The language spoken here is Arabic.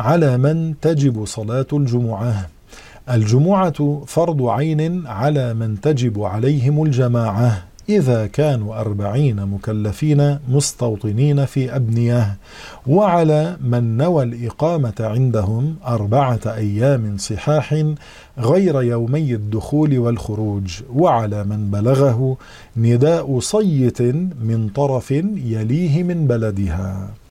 على من تجب صلاة الجمعة. الجمعة فرض عين على من تجب عليهم الجماعة إذا كانوا 40 مكلفين مستوطنين في أبنية، وعلى من نوى الإقامة عندهم 4 أيام صحاح غير يومي الدخول والخروج، وعلى من بلغه نداء صيت من طرف يليه من بلدها.